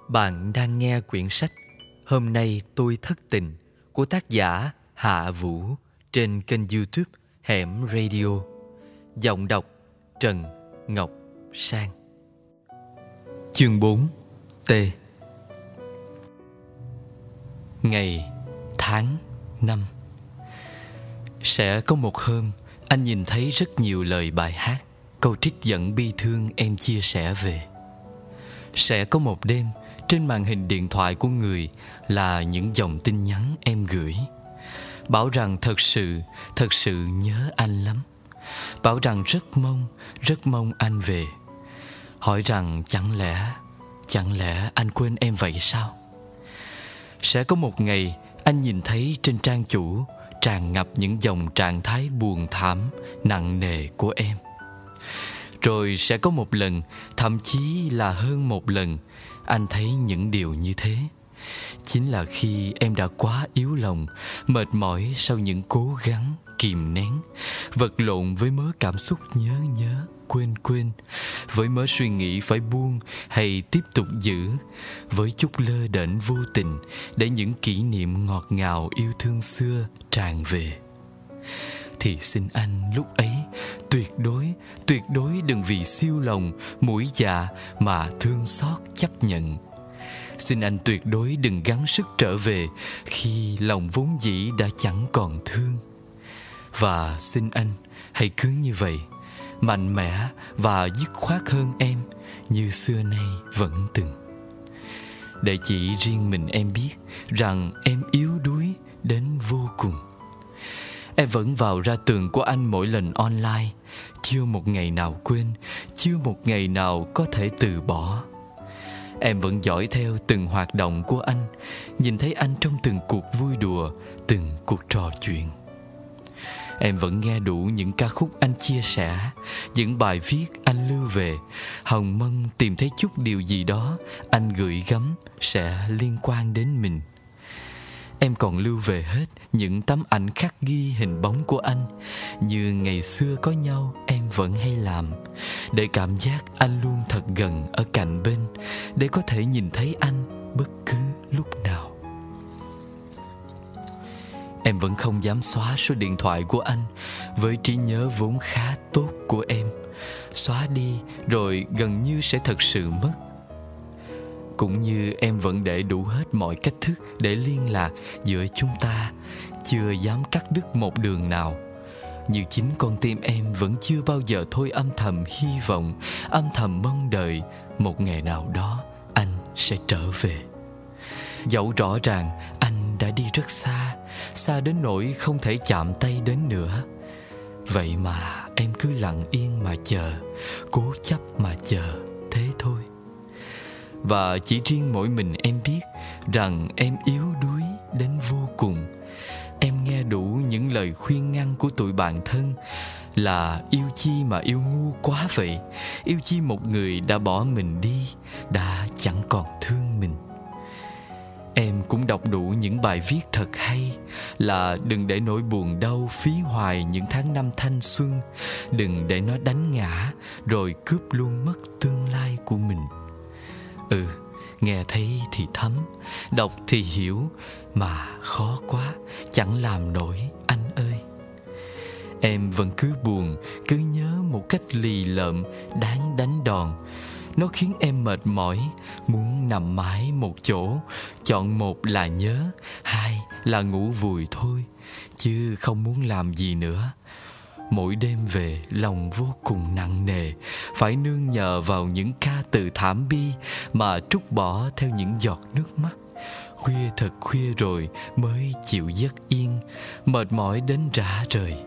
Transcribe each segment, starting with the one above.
Bạn đang nghe quyển sách Hôm nay tôi thất tình của tác giả Hạ Vũ trên kênh YouTube Hẻm Radio. Giọng đọc Trần Ngọc Sang. Chương 4. T. Ngày, tháng, năm. Sẽ có một hôm anh nhìn thấy rất nhiều lời bài hát, câu trích dẫn bi thương em chia sẻ về. Sẽ có một đêm trên màn hình điện thoại của người là những dòng tin nhắn em gửi, bảo rằng thật sự nhớ anh lắm, bảo rằng rất mong anh về, hỏi rằng chẳng lẽ anh quên em vậy sao? Sẽ có một ngày anh nhìn thấy trên trang chủ tràn ngập những dòng trạng thái buồn thảm, nặng nề của em. Rồi sẽ có một lần, thậm chí là hơn một lần, anh thấy những điều như thế. Chính là khi em đã quá yếu lòng, mệt mỏi sau những cố gắng kìm nén, vật lộn với mớ cảm xúc nhớ, quên, với mớ suy nghĩ phải buông hay tiếp tục giữ, với chút lơ đễnh vô tình để những kỷ niệm ngọt ngào yêu thương xưa tràn về. Thì xin anh lúc ấy tuyệt đối đừng vì siêu lòng, mũi dạ mà thương xót chấp nhận. Xin anh tuyệt đối đừng gắng sức trở về khi lòng vốn dĩ đã chẳng còn thương. Và xin anh hãy cứ như vậy, mạnh mẽ và dứt khoát hơn em như xưa nay vẫn từng. Để chỉ riêng mình em biết rằng em yếu đuối đến vô cùng. Em vẫn vào ra tường của anh mỗi lần online, chưa một ngày nào quên, chưa một ngày nào có thể từ bỏ. Em vẫn dõi theo từng hoạt động của anh, nhìn thấy anh trong từng cuộc vui đùa, từng cuộc trò chuyện. Em vẫn nghe đủ những ca khúc anh chia sẻ, những bài viết anh lưu về, hòng mong tìm thấy chút điều gì đó anh gửi gắm sẽ liên quan đến mình. Em còn lưu về hết những tấm ảnh khắc ghi hình bóng của anh, như ngày xưa có nhau em vẫn hay làm, để cảm giác anh luôn thật gần ở cạnh bên, để có thể nhìn thấy anh bất cứ lúc nào. Em vẫn không dám xóa số điện thoại của anh, với trí nhớ vốn khá tốt của em. Xóa đi rồi gần như sẽ thật sự mất. Cũng như em vẫn để đủ hết mọi cách thức để liên lạc giữa chúng ta, chưa dám cắt đứt một đường nào. Như chính con tim em vẫn chưa bao giờ thôi âm thầm hy vọng, âm thầm mong đợi một ngày nào đó anh sẽ trở về. Dẫu rõ ràng anh đã đi rất xa, xa đến nỗi không thể chạm tay đến nữa. Vậy mà em cứ lặng yên mà chờ, cố chấp mà chờ, thế thôi. Và chỉ riêng mỗi mình em biết rằng em yếu đuối đến vô cùng. Em nghe đủ những lời khuyên ngăn của tụi bạn thân là yêu chi mà yêu ngu quá vậy, yêu chi một người đã bỏ mình đi, đã chẳng còn thương mình. Em cũng đọc đủ những bài viết thật hay là đừng để nỗi buồn đau phí hoài những tháng năm thanh xuân, đừng để nó đánh ngã rồi cướp luôn mất tương lai của mình. Nghe thấy thì thấm, đọc thì hiểu, mà khó quá, chẳng làm nổi anh ơi. Em vẫn cứ buồn, cứ nhớ một cách lì lợm, đáng đánh đòn. Nó khiến em mệt mỏi, muốn nằm mãi một chỗ, chọn một là nhớ, hai là ngủ vùi thôi, chứ không muốn làm gì nữa. Mỗi đêm về lòng vô cùng nặng nề, phải nương nhờ vào những ca từ thảm bi mà trút bỏ theo những giọt nước mắt. Khuya thật khuya rồi mới chịu giấc yên, mệt mỏi đến rã rời.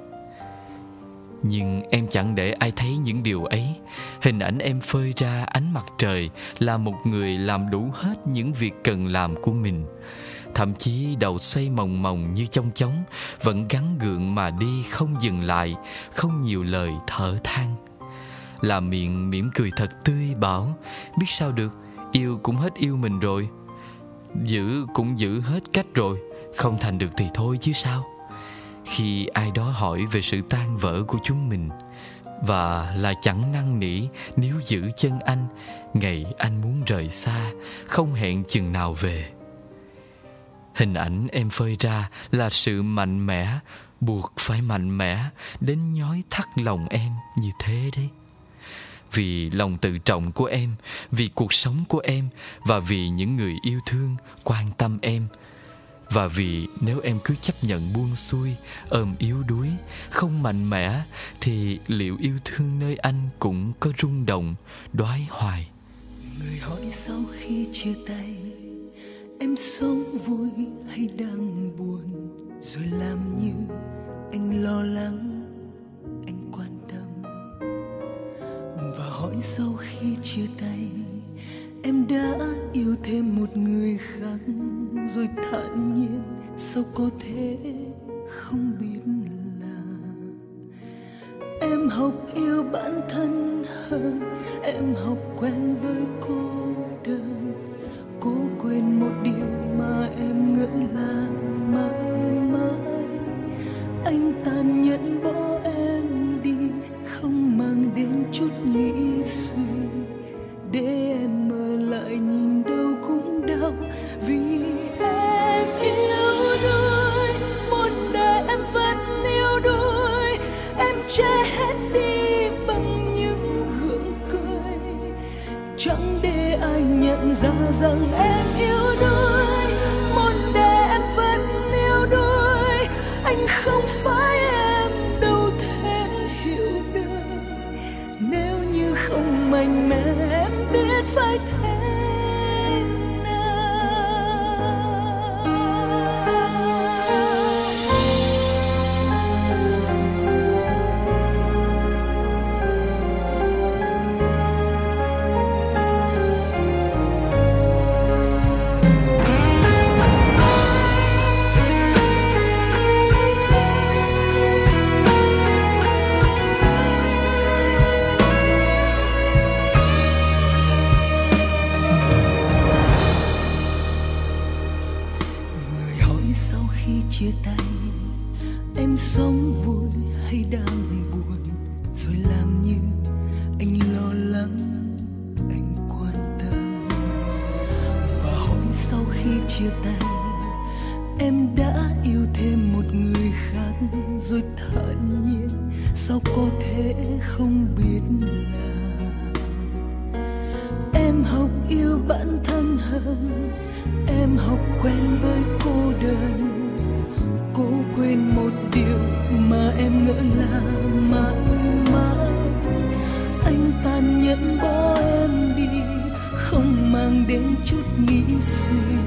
Nhưng em chẳng để ai thấy những điều ấy. Hình ảnh em phơi ra ánh mặt trời là một người làm đủ hết những việc cần làm của mình. Thậm chí đầu xoay mòng mòng như chong chóng, vẫn gắng gượng mà đi không dừng lại, không nhiều lời thở than. Làm miệng mỉm cười thật tươi bảo biết sao được, yêu cũng hết yêu mình rồi, giữ cũng giữ hết cách rồi, không thành được thì thôi chứ sao. Khi ai đó hỏi về sự tan vỡ của chúng mình, và là chẳng năn nỉ níu giữ chân anh ngày anh muốn rời xa, không hẹn chừng nào về. Hình ảnh em phơi ra là sự mạnh mẽ, buộc phải mạnh mẽ đến nhói thắt lòng em như thế đấy. Vì lòng tự trọng của em, vì cuộc sống của em, và vì những người yêu thương, quan tâm em. Và vì nếu em cứ chấp nhận buông xuôi, ôm yếu đuối, không mạnh mẽ, thì liệu yêu thương nơi anh cũng có rung động, đoái hoài. Người hỏi sau khi chia tay, em sống vui hay đang buồn, rồi làm như anh lo lắng, anh quan tâm. Và hỏi sau khi chia tay, em đã yêu thêm một người khác, rồi thản nhiên sao có thể không biết là em học yêu bản thân hơn, em học quen với cô đơn, cố quên một điều mà em ngỡ là mãi mãi. Anh tàn nhẫn bỏ em đi, không mang đến chút nghĩ suy, để em mơ lại nhìn đâu cũng đau. Vì em yêu đuối, một đời em vẫn yêu đuối, em che hết đi bằng những gượng cười, chẳng để ai nhận ra rằng em yêu đuối. Một đời em vẫn yêu đuối, anh không phải em đâu thể hiểu được. Nếu như không mạnh mẽ em biết phải thế chia tay. Em sống vui hay đang buồn, rồi làm như anh lo lắng, anh quan tâm. Và hỏi sau khi chia tay, em đã yêu thêm một người khác, rồi thản nhiên sao có thể không biết là em học yêu bản thân hơn, em học quen với cô đơn, cố quên một điều mà em ngỡ là mãi mãi. Anh tàn nhẫn bỏ em đi, không mang đến chút nghĩ suy,